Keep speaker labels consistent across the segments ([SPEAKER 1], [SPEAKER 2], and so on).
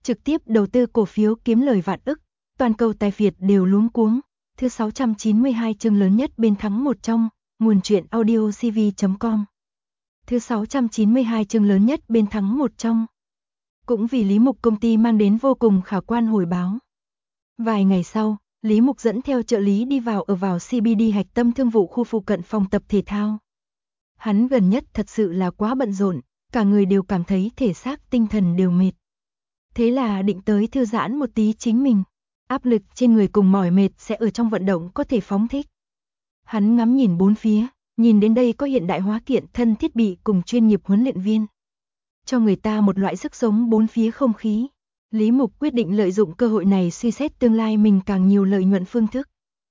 [SPEAKER 1] trực tiếp đầu tư cổ phiếu kiếm lời vạn ức, toàn cầu tài phiệt đều luống cuống. Thứ 692 chương lớn nhất bên thắng một trong, nguồn truyện audio cv.com. Thứ 692 chương lớn nhất bên thắng một trong. Cũng vì Lý Mục công ty mang đến vô cùng khả quan hồi báo. Vài ngày sau, Lý Mục dẫn theo trợ lý đi vào CBD hạch tâm thương vụ khu phụ cận phòng tập thể thao. Hắn gần nhất thật sự là quá bận rộn, cả người đều cảm thấy thể xác tinh thần đều mệt. Thế là định tới thư giãn một tí chính mình. Áp lực trên người cùng mỏi mệt sẽ ở trong vận động có thể phóng thích. Hắn ngắm nhìn bốn phía, nhìn đến đây có hiện đại hóa kiện thân thiết bị cùng chuyên nghiệp huấn luyện viên. Cho người ta một loại sức sống bốn phía không khí. Lý Mục quyết định lợi dụng cơ hội này suy xét tương lai mình càng nhiều lợi nhuận phương thức.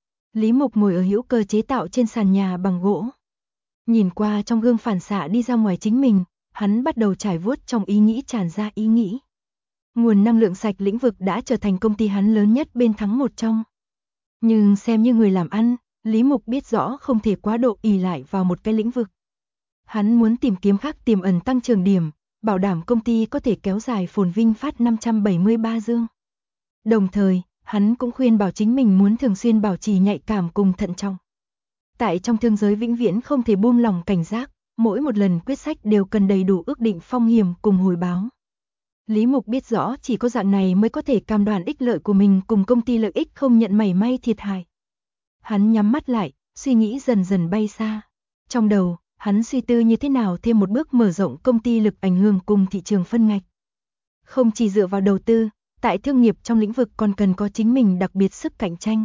[SPEAKER 1] Lý Mục ngồi ở hữu cơ chế tạo trên sàn nhà bằng gỗ. Nhìn qua trong gương phản xạ đi ra ngoài chính mình, hắn bắt đầu trải vuốt trong ý nghĩ tràn ra ý nghĩ. Nguồn năng lượng sạch lĩnh vực đã trở thành công ty hắn lớn nhất bên thắng một trong. Nhưng xem như người làm ăn, Lý Mục biết rõ không thể quá độ ỷ lại vào một cái lĩnh vực. Hắn muốn tìm kiếm khác tiềm ẩn tăng trưởng điểm, bảo đảm công ty có thể kéo dài phồn vinh phát 573 dương. Đồng thời, hắn cũng khuyên bảo chính mình muốn thường xuyên bảo trì nhạy cảm cùng thận trọng. Tại trong thương giới vĩnh viễn không thể buông lỏng cảnh giác, mỗi một lần quyết sách đều cần đầy đủ ước định phong hiểm cùng hồi báo. Lý Mục biết rõ chỉ có dạng này mới có thể cam đoan ích lợi của mình cùng công ty lợi ích không nhận mảy may thiệt hại. Hắn nhắm mắt lại, suy nghĩ dần dần bay xa. Trong đầu, hắn suy tư như thế nào thêm một bước mở rộng công ty lực ảnh hưởng cùng thị trường phân ngạch. Không chỉ dựa vào đầu tư, tại thương nghiệp trong lĩnh vực còn cần có chính mình đặc biệt sức cạnh tranh.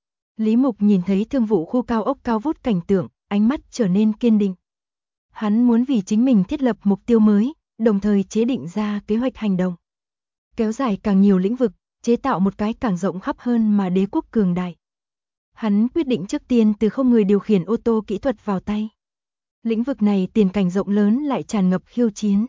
[SPEAKER 1] Lý Mục nhìn thấy thương vụ khu cao ốc cao vút cảnh tượng, ánh mắt trở nên kiên định. Hắn muốn vì chính mình thiết lập mục tiêu mới, đồng thời chế định ra kế hoạch hành động. Kéo dài càng nhiều lĩnh vực, chế tạo một cái càng rộng khắp hơn mà đế quốc cường đại. Hắn quyết định trước tiên từ không người điều khiển ô tô kỹ thuật vào tay. Lĩnh vực này tiền cảnh rộng lớn lại tràn ngập khiêu chiến.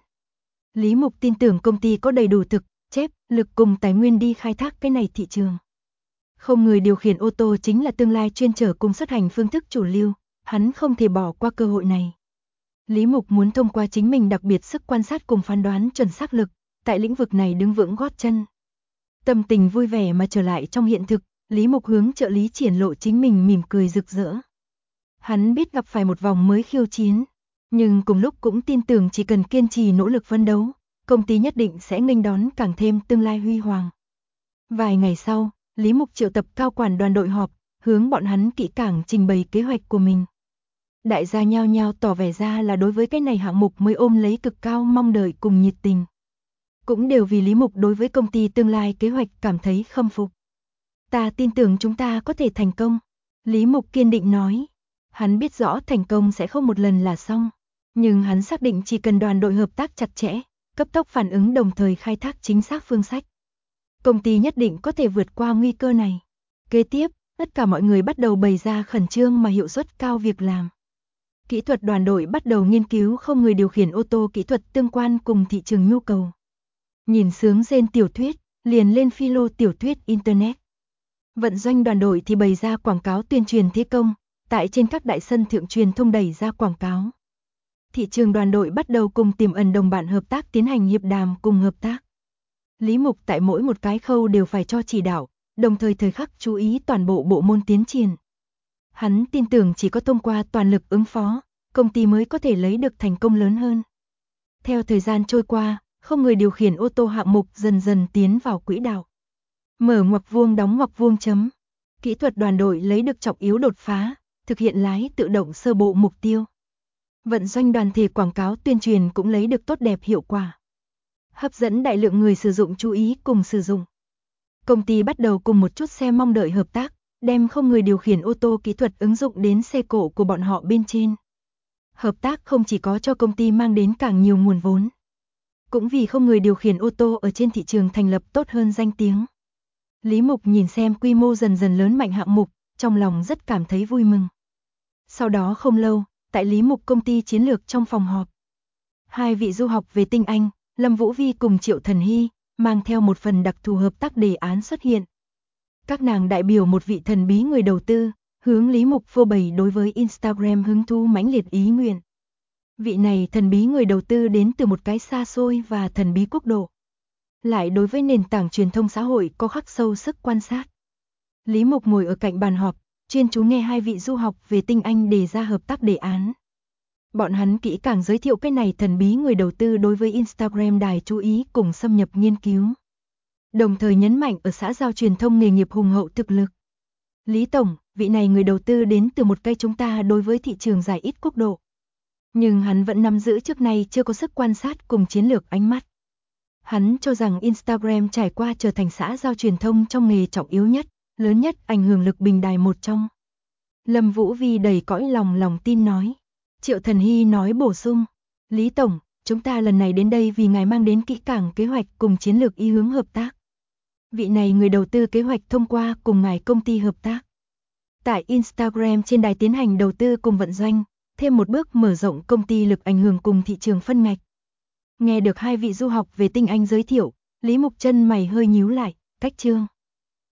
[SPEAKER 1] Lý Mục tin tưởng công ty có đầy đủ thực, chép, lực cùng tài nguyên đi khai thác cái này thị trường. Không người điều khiển ô tô chính là tương lai chuyên chở cùng xuất hành phương thức chủ lưu, hắn không thể bỏ qua cơ hội này. Lý Mục muốn thông qua chính mình đặc biệt sức quan sát cùng phán đoán chuẩn xác lực, tại lĩnh vực này đứng vững gót chân. Tâm tình vui vẻ mà trở lại trong hiện thực, Lý Mục hướng trợ lý triển lộ chính mình mỉm cười rực rỡ. Hắn biết gặp phải một vòng mới khiêu chiến, nhưng cùng lúc cũng tin tưởng chỉ cần kiên trì nỗ lực phấn đấu, công ty nhất định sẽ nghênh đón càng thêm tương lai huy hoàng. Vài ngày sau, Lý Mục triệu tập cao quản đoàn đội họp, hướng bọn hắn kỹ càng trình bày kế hoạch của mình. Đại gia nhao nhao tỏ vẻ ra là đối với cái này hạng mục mới ôm lấy cực cao mong đợi cùng nhiệt tình. Cũng đều vì Lý Mục đối với công ty tương lai kế hoạch cảm thấy khâm phục. Ta tin tưởng chúng ta có thể thành công. Lý Mục kiên định nói. Hắn biết rõ thành công sẽ không một lần là xong. Nhưng hắn xác định chỉ cần đoàn đội hợp tác chặt chẽ, cấp tốc phản ứng đồng thời khai thác chính xác phương sách. Công ty nhất định có thể vượt qua nguy cơ này. Kế tiếp, tất cả mọi người bắt đầu bày ra khẩn trương mà hiệu suất cao việc làm. Kỹ thuật đoàn đội bắt đầu nghiên cứu không người điều khiển ô tô kỹ thuật tương quan cùng thị trường nhu cầu. Nhìn sướng rên tiểu thuyết, liền lên philo tiểu thuyết Internet. Vận doanh đoàn đội thì bày ra quảng cáo tuyên truyền thế công, tại trên các đại sân thượng truyền thông đẩy ra quảng cáo. Thị trường đoàn đội bắt đầu cùng tiềm ẩn đồng bạn hợp tác tiến hành hiệp đàm cùng hợp tác. Lý Mục tại mỗi một cái khâu đều phải cho chỉ đạo, đồng thời thời khắc chú ý toàn bộ bộ môn tiến triển. Hắn tin tưởng chỉ có thông qua toàn lực ứng phó, công ty mới có thể lấy được thành công lớn hơn. Theo thời gian trôi qua, không người điều khiển ô tô hạng mục dần dần tiến vào quỹ đạo. Mở ngoặc vuông đóng ngoặc vuông chấm. Kỹ thuật đoàn đội lấy được trọng yếu đột phá, thực hiện lái tự động sơ bộ mục tiêu. Vận doanh đoàn thể quảng cáo tuyên truyền cũng lấy được tốt đẹp hiệu quả. Hấp dẫn đại lượng người sử dụng chú ý cùng sử dụng. Công ty bắt đầu cùng một chút xe mong đợi hợp tác, đem không người điều khiển ô tô kỹ thuật ứng dụng đến xe cộ của bọn họ bên trên. Hợp tác không chỉ có cho công ty mang đến càng nhiều nguồn vốn, cũng vì không người điều khiển ô tô ở trên thị trường thành lập tốt hơn danh tiếng. Lý Mục nhìn xem quy mô dần dần lớn mạnh hạng mục, trong lòng rất cảm thấy vui mừng. Sau đó không lâu, tại Lý Mục công ty chiến lược trong phòng họp, hai vị du học về tinh Anh, Lâm Vũ Vi cùng Triệu Thần Hy, mang theo một phần đặc thù hợp tác đề án xuất hiện. Các nàng đại biểu một vị thần bí người đầu tư, hướng Lý Mục phô bày đối với Instagram hứng thú mãnh liệt ý nguyện. Vị này thần bí người đầu tư đến từ một cái xa xôi và thần bí quốc độ. lại đối với nền tảng truyền thông xã hội có khắc sâu sức quan sát. Lý Mục ngồi ở cạnh bàn họp, chuyên chú nghe hai vị du học về Tinh Anh đề ra hợp tác đề án. Bọn hắn kỹ càng giới thiệu cái này thần bí người đầu tư đối với Instagram đài chú ý cùng xâm nhập nghiên cứu. Đồng thời nhấn mạnh ở xã giao truyền thông nghề nghiệp hùng hậu thực lực. Lý Tổng, vị này người đầu tư đến từ một cây chúng ta đối với thị trường dài ít quốc độ. Nhưng hắn vẫn nắm giữ trước nay chưa có sức quan sát cùng chiến lược ánh mắt. Hắn cho rằng Instagram trải qua trở thành xã giao truyền thông trong nghề trọng yếu nhất, lớn nhất ảnh hưởng lực bình đài một trong. Lâm Vũ Vi đầy cõi lòng tin nói. Triệu Thần Hy nói bổ sung. Lý Tổng, chúng ta lần này đến đây vì ngài mang đến kỹ càng kế hoạch cùng chiến lược y hướng hợp tác. Vị này người đầu tư kế hoạch thông qua cùng ngài công ty hợp tác. Tại Instagram trên đài tiến hành đầu tư cùng vận doanh, thêm một bước mở rộng công ty lực ảnh hưởng cùng thị trường phân ngạch. Nghe được hai vị du học về Tinh Anh giới thiệu, Lý Mục chân mày hơi nhíu lại, cách chương.